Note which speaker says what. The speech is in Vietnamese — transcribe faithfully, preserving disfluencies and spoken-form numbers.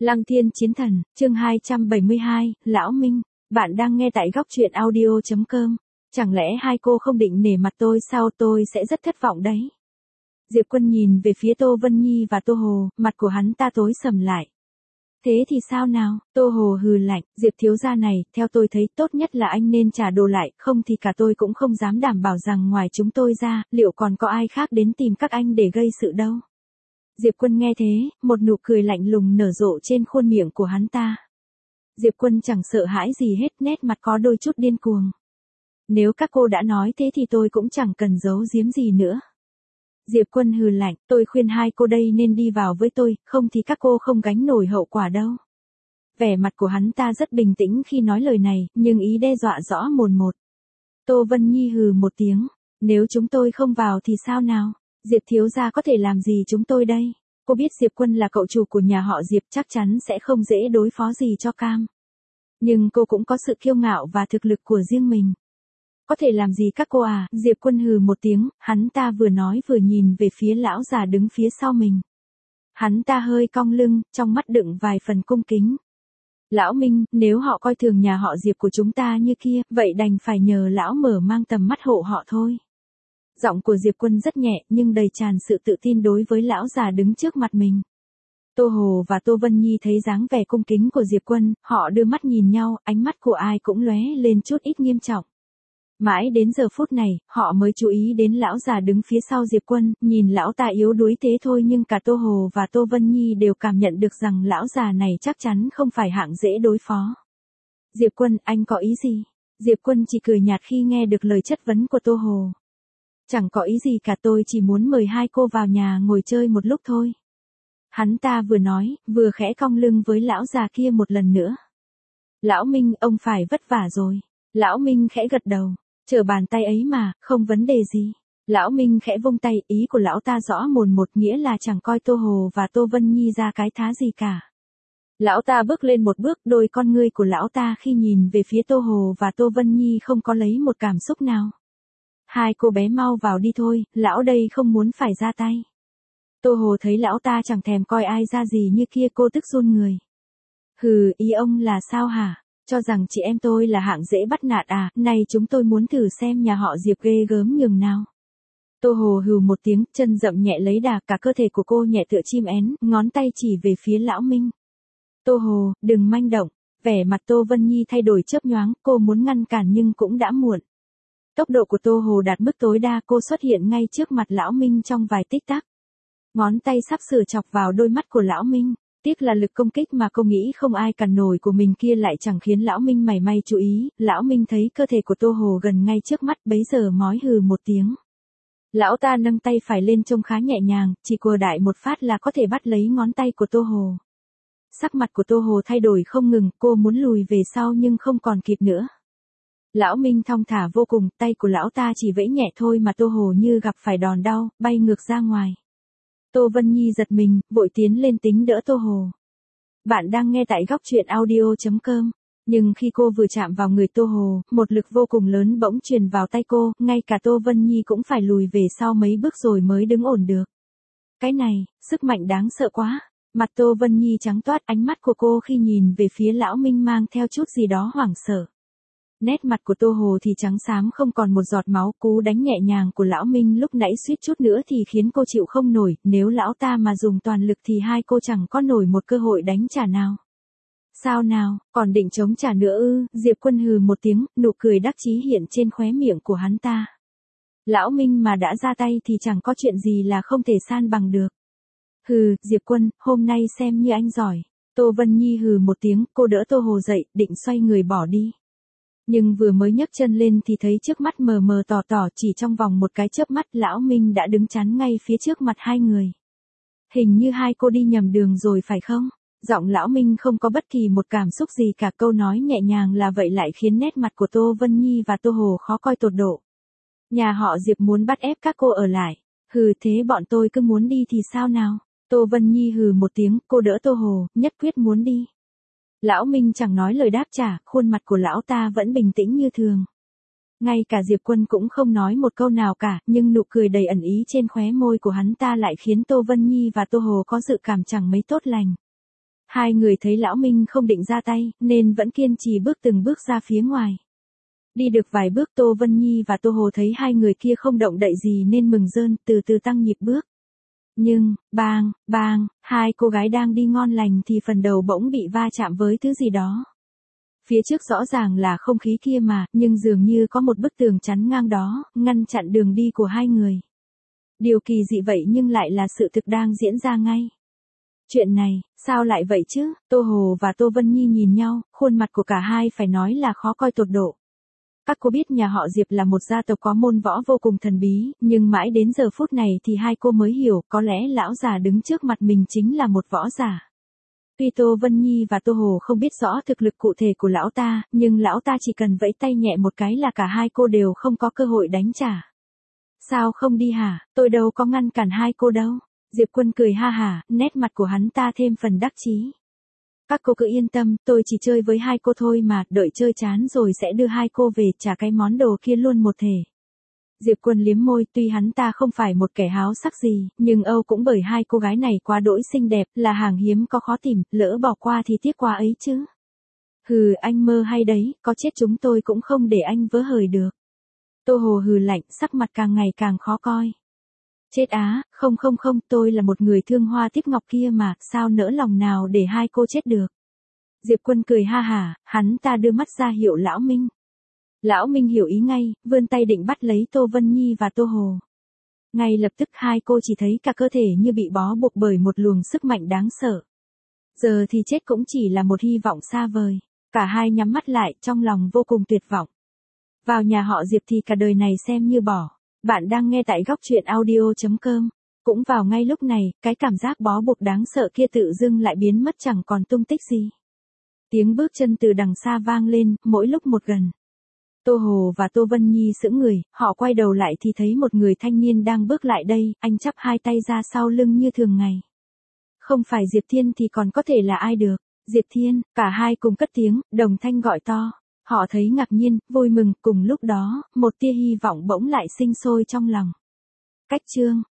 Speaker 1: Lăng Thiên Chiến Thần, chương hai trăm bảy mươi hai, Lão Minh, bạn đang nghe tại góc truyện audio chấm com. Chẳng lẽ hai cô không định nể mặt tôi sao, tôi sẽ rất thất vọng đấy. Diệp Quân nhìn về phía Tô Vân Nhi và Tô Hồ, mặt của hắn ta tối sầm lại. Thế thì sao nào, Tô Hồ hừ lạnh, Diệp thiếu gia này, theo tôi thấy tốt nhất là anh nên trả đồ lại, không thì cả tôi cũng không dám đảm bảo rằng ngoài chúng tôi ra, liệu còn có ai khác đến tìm các anh để gây sự đâu. Diệp Quân nghe thế, một nụ cười lạnh lùng nở rộ trên khuôn miệng của hắn ta. Diệp Quân chẳng sợ hãi gì hết, nét mặt có đôi chút điên cuồng. Nếu các cô đã nói thế thì tôi cũng chẳng cần giấu giếm gì nữa. Diệp Quân hừ lạnh, tôi khuyên hai cô đây nên đi vào với tôi, không thì các cô không gánh nổi hậu quả đâu. Vẻ mặt của hắn ta rất bình tĩnh khi nói lời này, nhưng ý đe dọa rõ mồn một. Tô Vân Nhi hừ một tiếng, nếu chúng tôi không vào thì sao nào? Diệp thiếu gia có thể làm gì chúng tôi đây? Cô biết Diệp Quân là cậu chủ của nhà họ Diệp, chắc chắn sẽ không dễ đối phó gì cho cam. Nhưng cô cũng có sự kiêu ngạo và thực lực của riêng mình. Có thể làm gì các cô à? Diệp Quân hừ một tiếng, hắn ta vừa nói vừa nhìn về phía lão già đứng phía sau mình. Hắn ta hơi cong lưng, trong mắt đựng vài phần cung kính. Lão Minh, nếu họ coi thường nhà họ Diệp của chúng ta như kia, vậy đành phải nhờ lão mở mang tầm mắt hộ họ thôi. Giọng của Diệp Quân rất nhẹ nhưng đầy tràn sự tự tin đối với lão già đứng trước mặt mình. Tô Hồ và Tô Vân Nhi thấy dáng vẻ cung kính của Diệp Quân, họ đưa mắt nhìn nhau, ánh mắt của ai cũng lóe lên chút ít nghiêm trọng. Mãi đến giờ phút này, họ mới chú ý đến lão già đứng phía sau Diệp Quân, nhìn lão ta yếu đuối thế thôi nhưng cả Tô Hồ và Tô Vân Nhi đều cảm nhận được rằng lão già này chắc chắn không phải hạng dễ đối phó. Diệp Quân, anh có ý gì? Diệp Quân chỉ cười nhạt khi nghe được lời chất vấn của Tô Hồ. Chẳng có ý gì cả, tôi chỉ muốn mời hai cô vào nhà ngồi chơi một lúc thôi. Hắn ta vừa nói, vừa khẽ cong lưng với lão già kia một lần nữa. Lão Minh, ông phải vất vả rồi. Lão Minh khẽ gật đầu. Chờ bàn tay ấy mà, không vấn đề gì. Lão Minh khẽ vung tay, ý của lão ta rõ mồn một, nghĩa là chẳng coi Tô Hồ và Tô Vân Nhi ra cái thá gì cả. Lão ta bước lên một bước, đôi con ngươi của lão ta khi nhìn về phía Tô Hồ và Tô Vân Nhi không có lấy một cảm xúc nào. Hai cô bé mau vào đi thôi, lão đây không muốn phải ra tay. Tô Hồ thấy lão ta chẳng thèm coi ai ra gì như kia, cô tức run người. Hừ, ý ông là sao hả? Cho rằng chị em tôi là hạng dễ bắt nạt à, này chúng tôi muốn thử xem nhà họ Diệp ghê gớm nhường nào. Tô Hồ hừ một tiếng, chân rậm nhẹ lấy đà, cả cơ thể của cô nhẹ tựa chim én, ngón tay chỉ về phía lão Minh. Tô Hồ, đừng manh động. Vẻ mặt Tô Vân Nhi thay đổi chớp nhoáng, cô muốn ngăn cản nhưng cũng đã muộn. Tốc độ của Tô Hồ đạt mức tối đa, cô xuất hiện ngay trước mặt lão Minh trong vài tích tắc. Ngón tay sắp sửa chọc vào đôi mắt của lão Minh. Tiếc là lực công kích mà cô nghĩ không ai cản nổi của mình kia lại chẳng khiến lão Minh mảy may chú ý. Lão Minh thấy cơ thể của Tô Hồ gần ngay trước mắt, bấy giờ mói hừ một tiếng. Lão ta nâng tay phải lên trông khá nhẹ nhàng, chỉ cùa đại một phát là có thể bắt lấy ngón tay của Tô Hồ. Sắc mặt của Tô Hồ thay đổi không ngừng, cô muốn lùi về sau nhưng không còn kịp nữa. Lão Minh thong thả vô cùng, tay của lão ta chỉ vẫy nhẹ thôi mà Tô Hồ như gặp phải đòn đau, bay ngược ra ngoài. Tô Vân Nhi giật mình, vội tiến lên tính đỡ Tô Hồ. Bạn đang nghe tại góc truyện audio chấm com. Nhưng khi cô vừa chạm vào người Tô Hồ, một lực vô cùng lớn bỗng truyền vào tay cô, ngay cả Tô Vân Nhi cũng phải lùi về sau mấy bước rồi mới đứng ổn được. Cái này, sức mạnh đáng sợ quá. Mặt Tô Vân Nhi trắng toát, ánh mắt của cô khi nhìn về phía lão Minh mang theo chút gì đó hoảng sợ. Nét mặt của Tô Hồ thì trắng xám không còn một giọt máu, cú đánh nhẹ nhàng của lão Minh lúc nãy suýt chút nữa thì khiến cô chịu không nổi, nếu lão ta mà dùng toàn lực thì hai cô chẳng có nổi một cơ hội đánh trả nào. Sao nào, còn định chống trả nữa ư? Diệp Quân hừ một tiếng, nụ cười đắc chí hiện trên khóe miệng của hắn ta. Lão Minh mà đã ra tay thì chẳng có chuyện gì là không thể san bằng được. Hừ, Diệp Quân, hôm nay xem như anh giỏi. Tô Vân Nhi hừ một tiếng, cô đỡ Tô Hồ dậy, định xoay người bỏ đi. Nhưng vừa mới nhấc chân lên thì thấy trước mắt mờ mờ tỏ tỏ, chỉ trong vòng một cái chớp mắt lão Minh đã đứng chắn ngay phía trước mặt hai người. Hình như hai cô đi nhầm đường rồi phải không? Giọng lão Minh không có bất kỳ một cảm xúc gì cả, câu nói nhẹ nhàng là vậy lại khiến nét mặt của Tô Vân Nhi và Tô Hồ khó coi tột độ. Nhà họ Diệp muốn bắt ép các cô ở lại. Hừ, thế bọn tôi cứ muốn đi thì sao nào? Tô Vân Nhi hừ một tiếng, cô đỡ Tô Hồ, nhất quyết muốn đi. Lão Minh chẳng nói lời đáp trả, khuôn mặt của lão ta vẫn bình tĩnh như thường. Ngay cả Diệp Quân cũng không nói một câu nào cả, nhưng nụ cười đầy ẩn ý trên khóe môi của hắn ta lại khiến Tô Vân Nhi và Tô Hồ có dự cảm chẳng mấy tốt lành. Hai người thấy Lão Minh không định ra tay, nên vẫn kiên trì bước từng bước ra phía ngoài. Đi được vài bước Tô Vân Nhi và Tô Hồ thấy hai người kia không động đậy gì nên mừng rơn, từ từ tăng nhịp bước. Nhưng, bang, bang, hai cô gái đang đi ngon lành thì phần đầu bỗng bị va chạm với thứ gì đó. Phía trước rõ ràng là không khí kia mà, nhưng dường như có một bức tường chắn ngang đó, ngăn chặn đường đi của hai người. Điều kỳ dị vậy nhưng lại là sự thực đang diễn ra ngay. Chuyện này, sao lại vậy chứ? Tô Hồ và Tô Vân Nhi nhìn nhau, khuôn mặt của cả hai phải nói là khó coi tột độ. Các cô biết nhà họ Diệp là một gia tộc có môn võ vô cùng thần bí, nhưng mãi đến giờ phút này thì hai cô mới hiểu có lẽ lão già đứng trước mặt mình chính là một võ giả. Tuy Tô Vân Nhi và Tô Hồ không biết rõ thực lực cụ thể của lão ta, nhưng lão ta chỉ cần vẫy tay nhẹ một cái là cả hai cô đều không có cơ hội đánh trả. Sao không đi hả? Tôi đâu có ngăn cản hai cô đâu. Diệp Quân cười ha hả, nét mặt của hắn ta thêm phần đắc chí. Các cô cứ yên tâm, tôi chỉ chơi với hai cô thôi mà, đợi chơi chán rồi sẽ đưa hai cô về trả cái món đồ kia luôn một thể. Diệp Quân liếm môi, tuy hắn ta không phải một kẻ háo sắc gì, nhưng Âu cũng bởi hai cô gái này quá đỗi xinh đẹp, là hàng hiếm có khó tìm, lỡ bỏ qua thì tiếc quá ấy chứ. Hừ, anh mơ hay đấy, có chết chúng tôi cũng không để anh vớ hời được. Tô Hồ hừ lạnh, sắc mặt càng ngày càng khó coi. Chết á, không không không, tôi là một người thương hoa tiếc ngọc kia mà, sao nỡ lòng nào để hai cô chết được. Diệp Quân cười ha hả, hắn ta đưa mắt ra hiệu Lão Minh. Lão Minh hiểu ý ngay, vươn tay định bắt lấy Tô Vân Nhi và Tô Hồ. Ngay lập tức hai cô chỉ thấy cả cơ thể như bị bó buộc bởi một luồng sức mạnh đáng sợ. Giờ thì chết cũng chỉ là một hy vọng xa vời. Cả hai nhắm mắt lại, trong lòng vô cùng tuyệt vọng. Vào nhà họ Diệp thì cả đời này xem như bỏ. Bạn đang nghe tại góc truyện audio chấm com. Cũng vào ngay lúc này, cái cảm giác bó buộc đáng sợ kia tự dưng lại biến mất chẳng còn tung tích gì. Tiếng bước chân từ đằng xa vang lên, mỗi lúc một gần. Tô Hồ và Tô Vân Nhi sững người, họ quay đầu lại thì thấy một người thanh niên đang bước lại đây, anh chắp hai tay ra sau lưng như thường ngày. Không phải Diệp Thiên thì còn có thể là ai được. Diệp Thiên, cả hai cùng cất tiếng, đồng thanh gọi to. Họ thấy ngạc nhiên, vui mừng, cùng lúc đó, một tia hy vọng bỗng lại sinh sôi trong lòng. Cách chương